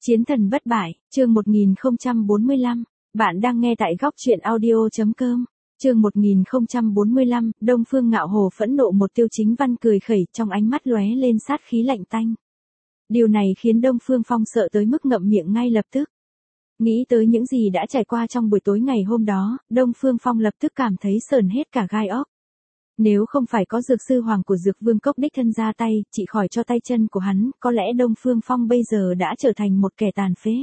Chiến thần bất bại, chương 1045. Bạn đang nghe tại góc truyện audio.com. Chương 1045, Đông Phương Ngạo Hồ phẫn nộ một Tiêu Chính Văn cười khẩy, trong ánh mắt lóe lên sát khí lạnh tanh. Điều này khiến Đông Phương Phong sợ tới mức ngậm miệng ngay lập tức. Nghĩ tới những gì đã trải qua trong buổi tối ngày hôm đó, Đông Phương Phong lập tức cảm thấy sởn hết cả gai óc. Nếu không phải có dược sư hoàng của Dược Vương Cốc đích thân ra tay, trị khỏi cho tay chân của hắn, có lẽ Đông Phương Phong bây giờ đã trở thành một kẻ tàn phế.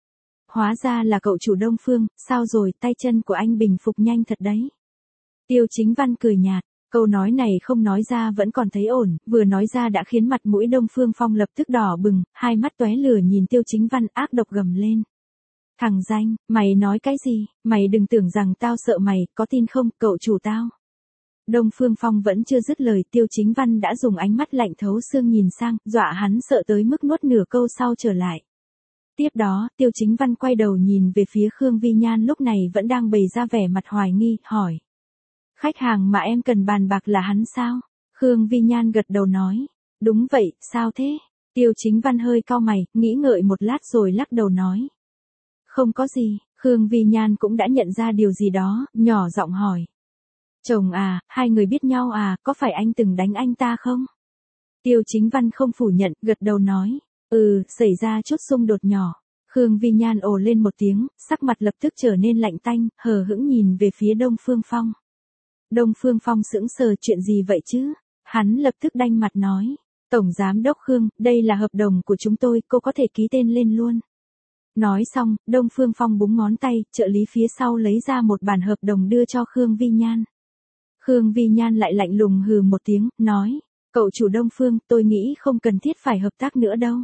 Hóa ra là cậu chủ Đông Phương, sao rồi, tay chân của anh bình phục nhanh thật đấy. Tiêu Chính Văn cười nhạt, câu nói này không nói ra vẫn còn thấy ổn, vừa nói ra đã khiến mặt mũi Đông Phương Phong lập tức đỏ bừng, hai mắt tóe lửa nhìn Tiêu Chính Văn ác độc gầm lên. Thằng danh, mày nói cái gì, mày đừng tưởng rằng tao sợ mày, có tin không, cậu chủ tao. Đông Phương Phong vẫn chưa dứt lời, Tiêu Chính Văn đã dùng ánh mắt lạnh thấu xương nhìn sang, dọa hắn sợ tới mức nuốt nửa câu sau trở lại. Tiếp đó, Tiêu Chính Văn quay đầu nhìn về phía Khương Vi Nhan lúc này vẫn đang bày ra vẻ mặt hoài nghi, hỏi. Khách hàng mà em cần bàn bạc là hắn sao? Khương Vi Nhan gật đầu nói. Đúng vậy, sao thế? Tiêu Chính Văn hơi cau mày, nghĩ ngợi một lát rồi lắc đầu nói. Không có gì, Khương Vi Nhan cũng đã nhận ra điều gì đó, nhỏ giọng hỏi. Chồng à, hai người biết nhau à, có phải anh từng đánh anh ta không? Tiêu Chính Văn không phủ nhận, gật đầu nói. Xảy ra chút xung đột nhỏ. Khương Vi Nhan ồ lên một tiếng, sắc mặt lập tức trở nên lạnh tanh, hờ hững nhìn về phía Đông Phương Phong. Đông Phương Phong sững sờ, chuyện gì vậy chứ? Hắn lập tức đanh mặt nói. Tổng Giám Đốc Khương, đây là hợp đồng của chúng tôi, cô có thể ký tên lên luôn. Nói xong, Đông Phương Phong búng ngón tay, trợ lý phía sau lấy ra một bản hợp đồng đưa cho Khương Vi Nhan. Khương Vi Nhan lại lạnh lùng hừ một tiếng, nói. Cậu chủ Đông Phương, tôi nghĩ không cần thiết phải hợp tác nữa đâu.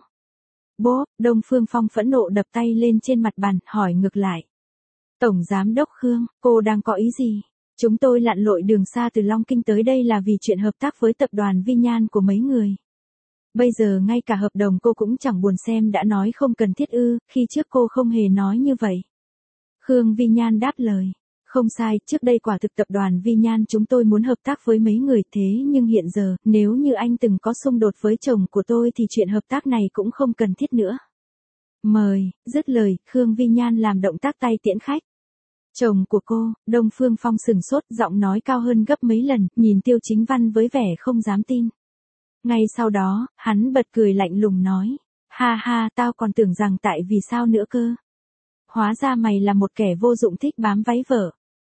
Bố, Đông Phương Phong phẫn nộ đập tay lên trên mặt bàn, hỏi ngược lại. Tổng Giám Đốc Khương, cô đang có ý gì? Chúng tôi lặn lội đường xa từ Long Kinh tới đây là vì chuyện hợp tác với tập đoàn Vi Nhan của mấy người. Bây giờ ngay cả hợp đồng cô cũng chẳng buồn xem đã nói không cần thiết ư, khi trước cô không hề nói như vậy. Khương Vi Nhan đáp lời. Không sai, trước đây quả thực tập đoàn Vi Nhan chúng tôi muốn hợp tác với mấy người thế nhưng hiện giờ, nếu như anh từng có xung đột với chồng của tôi thì chuyện hợp tác này cũng không cần thiết nữa. Mời, dứt lời, Khương Vi Nhan làm động tác tay tiễn khách. Chồng của cô, Đông Phương Phong sừng sốt, giọng nói cao hơn gấp mấy lần, nhìn Tiêu Chính Văn với vẻ không dám tin. Ngay sau đó, hắn bật cười lạnh lùng nói. Ha ha, tao còn tưởng rằng tại vì sao nữa cơ. Hóa ra mày là một kẻ vô dụng thích bám váy vợ.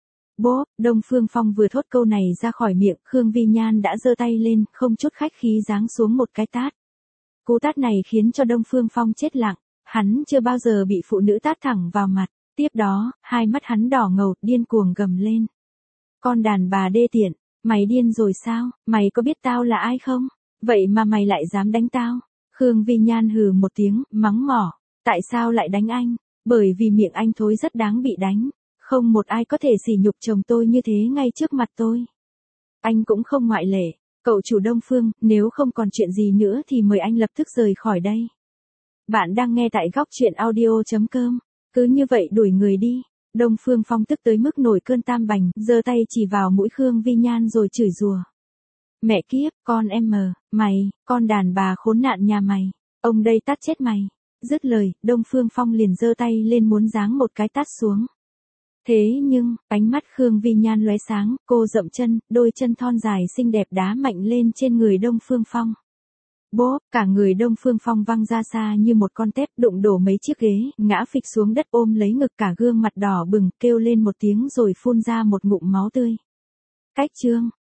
Bố, Đông Phương Phong vừa thốt câu này ra khỏi miệng, Khương Vi Nhan đã giơ tay lên, không chút khách khí giáng xuống một cái tát. Cú tát này khiến cho Đông Phương Phong chết lặng, hắn chưa bao giờ bị phụ nữ tát thẳng vào mặt, tiếp đó, hai mắt hắn đỏ ngầu, điên cuồng gầm lên. Con đàn bà đê tiện, mày điên rồi sao, mày có biết tao là ai không? Vậy mà mày lại dám đánh tao? Khương Vi Nhan hừ một tiếng, mắng mỏ, tại sao lại đánh anh? Bởi vì miệng anh thối rất đáng bị đánh. Không một ai có thể sỉ nhục chồng tôi như thế ngay trước mặt tôi. Anh cũng không ngoại lệ. Cậu chủ Đông Phương, nếu không còn chuyện gì nữa thì mời anh lập tức rời khỏi đây. Bạn đang nghe tại góc truyện audio.com. Cứ như vậy đuổi người đi. Đông Phương Phong tức tới mức nổi cơn tam bành, giơ tay chỉ vào mũi Khương Vi Nhan rồi chửi rủa. Mẹ kiếp, con em mờ, mày, con đàn bà khốn nạn nhà mày. Ông đây tát chết mày. Dứt lời, Đông Phương Phong liền giơ tay lên muốn giáng một cái tát xuống. Thế nhưng, ánh mắt Khương Vi Nhan lóe sáng, cô dậm chân, đôi chân thon dài xinh đẹp đá mạnh lên trên người Đông Phương Phong. Bốp, cả người Đông Phương Phong văng ra xa như một con tép, đụng đổ mấy chiếc ghế, ngã phịch xuống đất ôm lấy ngực, cả gương mặt đỏ bừng, kêu lên một tiếng rồi phun ra một ngụm máu tươi. Cách chương.